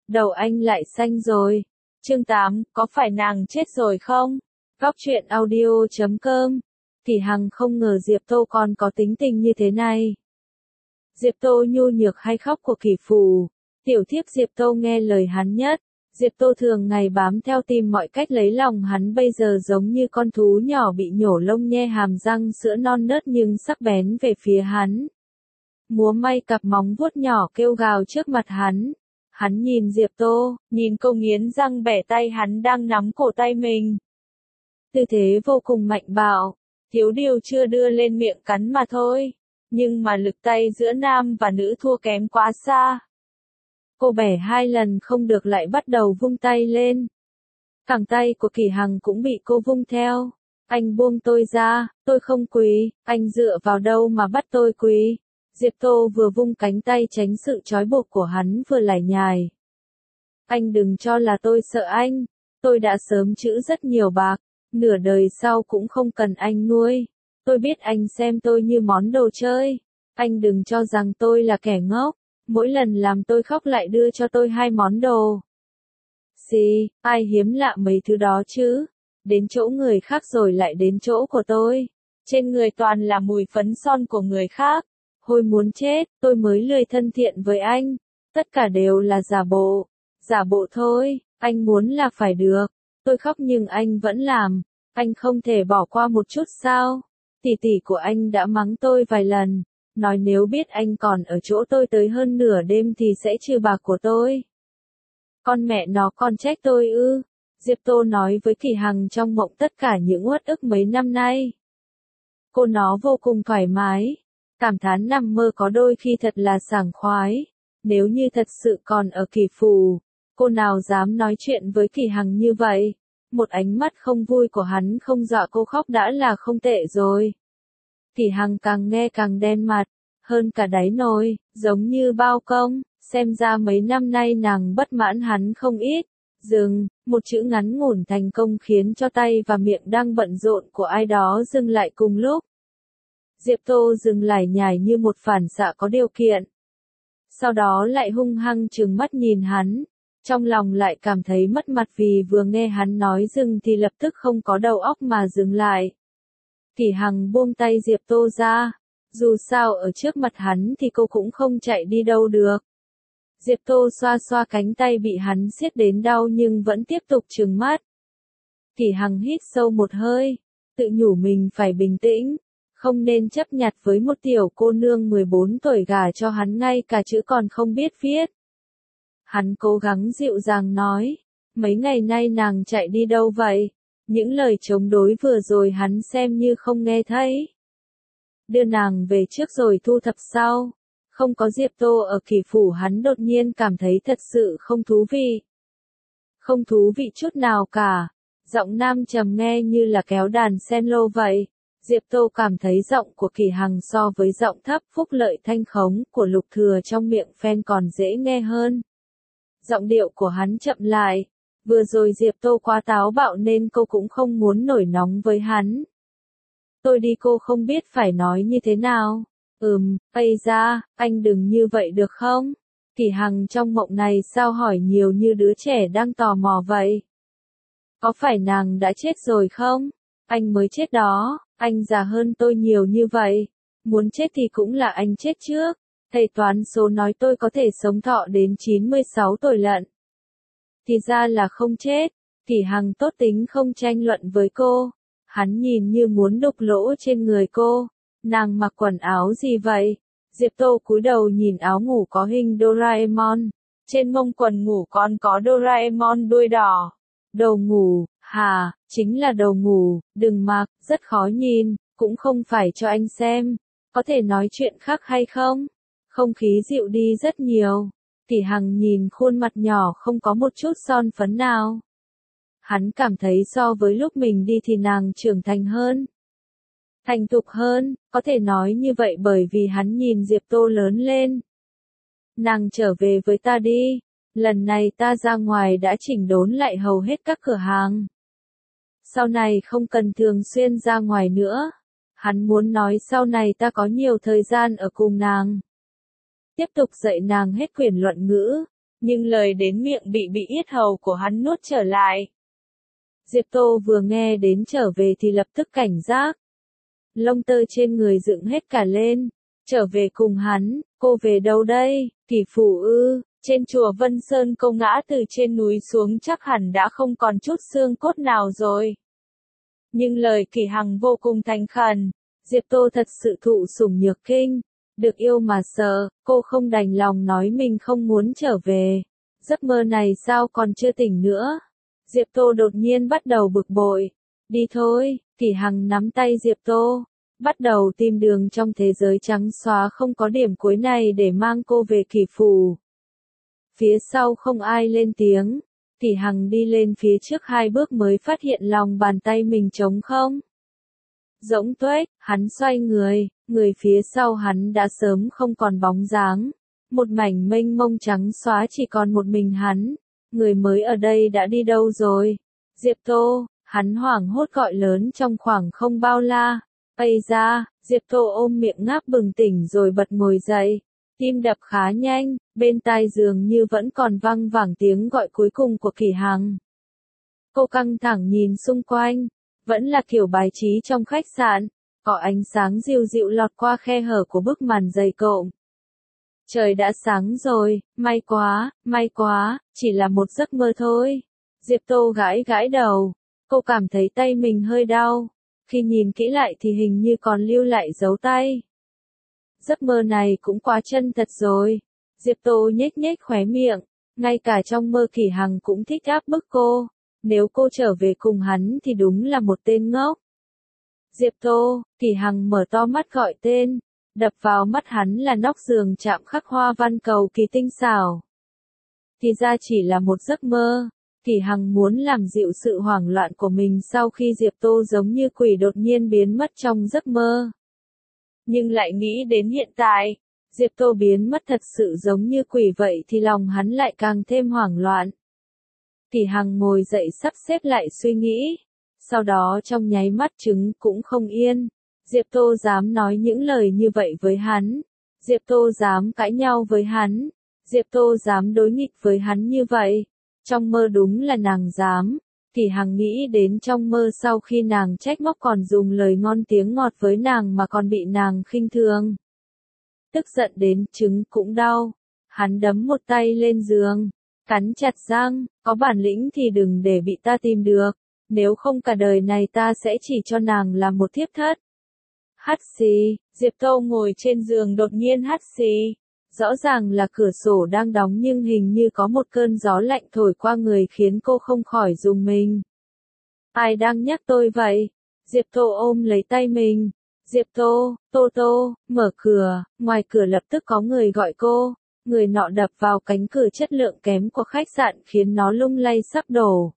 đầu anh lại xanh rồi. Chương 8, có phải nàng chết rồi không? Góc truyện audio.com. Thì Hằng không ngờ Diệp Tô còn có tính tình như thế này. Diệp Tô nhu nhược hay khóc của Kỷ Phù. Tiểu thiếp Diệp Tô nghe lời hắn nhất. Diệp Tô thường ngày bám theo tìm mọi cách lấy lòng hắn, bây giờ giống như con thú nhỏ bị nhổ lông nhe hàm răng sữa non nớt nhưng sắc bén về phía hắn. Múa may cặp móng vuốt nhỏ kêu gào trước mặt hắn. Hắn nhìn Diệp Tô, nhìn cô nghiến răng bẻ tay hắn đang nắm cổ tay mình. Tư thế vô cùng mạnh bạo, thiếu điều chưa đưa lên miệng cắn mà thôi. Nhưng mà lực tay giữa nam và nữ thua kém quá xa. Cô bẻ 2 lần không được lại bắt đầu vung tay lên. Cẳng tay của Kỷ Hằng cũng bị cô vung theo. Anh buông tôi ra, tôi không quỳ, anh dựa vào đâu mà bắt tôi quỳ. Diệp Tô vừa vung cánh tay tránh sự trói buộc của hắn vừa lải nhải. Anh đừng cho là tôi sợ anh, tôi đã sớm trữ rất nhiều bạc, nửa đời sau cũng không cần anh nuôi. Tôi biết anh xem tôi như món đồ chơi, anh đừng cho rằng tôi là kẻ ngốc, mỗi lần làm tôi khóc lại đưa cho tôi 2 món đồ. Xì, ai hiếm lạ mấy thứ đó chứ, đến chỗ người khác rồi lại đến chỗ của tôi. Trên người toàn là mùi phấn son của người khác. Hồi muốn chết, tôi mới lười thân thiện với anh. Tất cả đều là giả bộ. Giả bộ thôi, anh muốn là phải được. Tôi khóc nhưng anh vẫn làm. Anh không thể bỏ qua một chút sao? Tỷ tỷ của anh đã mắng tôi vài lần. Nói nếu biết anh còn ở chỗ tôi tới hơn nửa đêm thì sẽ trừ bạc của tôi. Con mẹ nó còn trách tôi ư? Diệp Tô nói với Kỷ Hằng trong mộng tất cả những uất ức mấy năm nay. Cô nó vô cùng thoải mái. Cảm thán nằm mơ có đôi khi thật là sảng khoái. Nếu như thật sự còn ở Kỷ Phù, cô nào dám nói chuyện với Kỷ Hằng như vậy. Một ánh mắt không vui của hắn không dọa cô khóc đã là không tệ rồi. Kỷ Hằng càng nghe càng đen mặt, hơn cả đáy nồi, giống như bao công, xem ra mấy năm nay nàng bất mãn hắn không ít. Dừng, một chữ ngắn ngủn thành công khiến cho tay và miệng đang bận rộn của ai đó dừng lại cùng lúc. Diệp Tô dừng lải nhải như một phản xạ có điều kiện. Sau đó lại hung hăng trừng mắt nhìn hắn. Trong lòng lại cảm thấy mất mặt vì vừa nghe hắn nói dừng thì lập tức không có đầu óc mà dừng lại. Kỷ Hằng buông tay Diệp Tô ra. Dù sao ở trước mặt hắn thì cô cũng không chạy đi đâu được. Diệp Tô xoa xoa cánh tay bị hắn siết đến đau nhưng vẫn tiếp tục trừng mắt. Kỷ Hằng hít sâu một hơi, tự nhủ mình phải bình tĩnh. Không nên chấp nhặt với một tiểu cô nương 14 tuổi gả cho hắn ngay cả chữ còn không biết viết. Hắn cố gắng dịu dàng nói, mấy ngày nay nàng chạy đi đâu vậy? Những lời chống đối vừa rồi hắn xem như không nghe thấy. Đưa nàng về trước rồi thu thập sau. Không có Diệp Tô ở Kỷ Phủ hắn đột nhiên cảm thấy thật sự không thú vị. Không thú vị chút nào cả. Giọng nam trầm nghe như là kéo đàn cello vậy. Diệp Tô cảm thấy giọng của Kỷ Hằng so với giọng thấp phúc lợi thanh khống của Lục Thừa trong miệng phen còn dễ nghe hơn. Giọng điệu của hắn chậm lại. Vừa rồi Diệp Tô quá táo bạo nên cô cũng không muốn nổi nóng với hắn. Tôi đi cô không biết phải nói như thế nào. Ây da, anh đừng như vậy được không? Kỷ Hằng trong mộng này sao hỏi nhiều như đứa trẻ đang tò mò vậy? Có phải nàng đã chết rồi không? Anh mới chết đó, anh già hơn tôi nhiều như vậy. Muốn chết thì cũng là anh chết trước. Thầy toán số nói tôi có thể sống thọ đến 96 tuổi lận. Thì ra là không chết. Kỷ Hằng tốt tính không tranh luận với cô. Hắn nhìn như muốn đục lỗ trên người cô. Nàng mặc quần áo gì vậy? Diệp Tô cúi đầu nhìn áo ngủ có hình Doraemon. Trên mông quần ngủ còn có Doraemon đuôi đỏ. Đầu ngủ, chính là đầu ngủ, đừng mặc, rất khó nhìn, cũng không phải cho anh xem. Có thể nói chuyện khác hay không? Không khí dịu đi rất nhiều. Kỷ Hằng nhìn khuôn mặt nhỏ không có một chút son phấn nào. Hắn cảm thấy so với lúc mình đi thì nàng trưởng thành hơn. Thành thục hơn, có thể nói như vậy bởi vì hắn nhìn Diệp Tô lớn lên. Nàng trở về với ta đi. Lần này ta ra ngoài đã chỉnh đốn lại hầu hết các cửa hàng. Sau này không cần thường xuyên ra ngoài nữa. Hắn muốn nói sau này ta có nhiều thời gian ở cùng nàng. Tiếp tục dạy nàng hết quyển luận ngữ. Nhưng lời đến miệng bị yết hầu của hắn nuốt trở lại. Diệp Tô vừa nghe đến trở về thì lập tức cảnh giác. Lông tơ trên người dựng hết cả lên. Trở về cùng hắn, cô về đâu đây? Kỷ phủ ư? Trên chùa Vân Sơn cô ngã từ trên núi xuống chắc hẳn đã không còn chút xương cốt nào rồi. Nhưng lời Kỷ Hằng vô cùng thành khẩn. Diệp Tô thật sự thụ sủng nhược kinh. Được yêu mà sợ, cô không đành lòng nói mình không muốn trở về. Giấc mơ này sao còn chưa tỉnh nữa? Diệp Tô đột nhiên bắt đầu bực bội. Đi thôi, Kỷ Hằng nắm tay Diệp Tô. Bắt đầu tìm đường trong thế giới trắng xóa không có điểm cuối này để mang cô về Kỷ phủ. Phía sau không ai lên tiếng. Kỷ Hằng đi lên phía trước 2 bước mới phát hiện lòng bàn tay mình trống không. Rỗng tuếch, hắn xoay người phía sau hắn đã sớm không còn bóng dáng. Một mảnh mênh mông trắng xóa chỉ còn một mình hắn. Người mới ở đây đã đi đâu rồi? Diệp Tô, hắn hoảng hốt gọi lớn trong khoảng không bao la. Ây da, Diệp Tô ôm miệng ngáp bừng tỉnh rồi bật ngồi dậy. Tim đập khá nhanh, bên tai dường như vẫn còn văng vẳng tiếng gọi cuối cùng của Kỷ Hằng. Cô căng thẳng nhìn xung quanh, vẫn là kiểu bài trí trong khách sạn, có ánh sáng dịu dịu lọt qua khe hở của bức màn dày cộm. Trời đã sáng rồi, may quá, chỉ là một giấc mơ thôi. Diệp Tô gãi gãi đầu, cô cảm thấy tay mình hơi đau, khi nhìn kỹ lại thì hình như còn lưu lại dấu tay. Giấc mơ này cũng quá chân thật rồi. Diệp Tô nhếch nhếch khóe miệng, ngay cả trong mơ Kỷ Hằng cũng thích áp bức cô. Nếu cô trở về cùng hắn thì đúng là một tên ngốc. Diệp Tô, Kỷ Hằng mở to mắt gọi tên, đập vào mắt hắn là nóc giường chạm khắc hoa văn cầu kỳ tinh xảo. Thì ra chỉ là một giấc mơ. Kỷ Hằng muốn làm dịu sự hoảng loạn của mình sau khi Diệp Tô giống như quỷ đột nhiên biến mất trong giấc mơ. Nhưng lại nghĩ đến hiện tại, Diệp Tô biến mất thật sự giống như quỷ vậy thì lòng hắn lại càng thêm hoảng loạn. Kỷ Hằng ngồi dậy sắp xếp lại suy nghĩ, sau đó trong nháy mắt trứng cũng không yên. Diệp Tô dám nói những lời như vậy với hắn, Diệp Tô dám cãi nhau với hắn, Diệp Tô dám đối nghịch với hắn như vậy. Trong mơ đúng là nàng dám. Kỷ Hằng nghĩ đến trong mơ sau khi nàng trách móc còn dùng lời ngon tiếng ngọt với nàng mà còn bị nàng khinh thường. Tức giận đến trứng cũng đau. Hắn đấm một tay lên giường, cắn chặt răng, có bản lĩnh thì đừng để bị ta tìm được, nếu không cả đời này ta sẽ chỉ cho nàng làm một thiếp thất. Hắt xì, Diệp Tô ngồi trên giường đột nhiên hắt xì. Rõ ràng là cửa sổ đang đóng nhưng hình như có một cơn gió lạnh thổi qua người khiến cô không khỏi rùng mình. Ai đang nhắc tôi vậy? Diệp Tô ôm lấy tay mình. Diệp Tô, Tô, mở cửa, ngoài cửa lập tức có người gọi cô. Người nọ đập vào cánh cửa chất lượng kém của khách sạn khiến nó lung lay sắp đổ.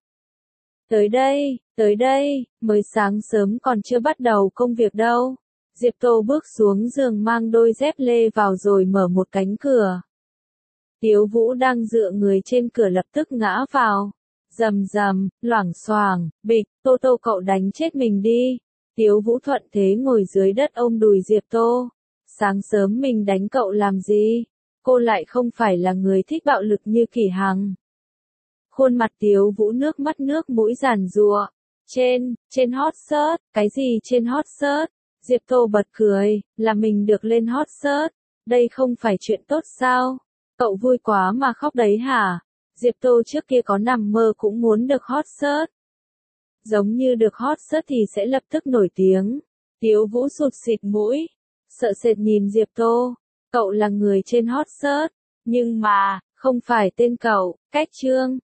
Tới đây, mới sáng sớm còn chưa bắt đầu công việc đâu. Diệp Tô bước xuống giường mang đôi dép lê vào rồi mở một cánh cửa. Tiếu Vũ đang dựa người trên cửa lập tức ngã vào. Rầm rầm, loảng xoảng, bịch, Tô cậu đánh chết mình đi. Tiếu Vũ thuận thế ngồi dưới đất ôm đùi Diệp Tô. Sáng sớm mình đánh cậu làm gì? Cô lại không phải là người thích bạo lực như Kỷ Hằng. Khuôn mặt Tiếu Vũ nước mắt nước mũi giàn giụa. Trên hot search, cái gì trên hot search? Diệp Tô bật cười, là mình được lên hot search. Đây không phải chuyện tốt sao? Cậu vui quá mà khóc đấy hả? Diệp Tô trước kia có nằm mơ cũng muốn được hot search. Giống như được hot search thì sẽ lập tức nổi tiếng. Tiếu Vũ sụt xịt mũi, sợ sệt nhìn Diệp Tô. Cậu là người trên hot search, nhưng mà, không phải tên cậu, cách chương.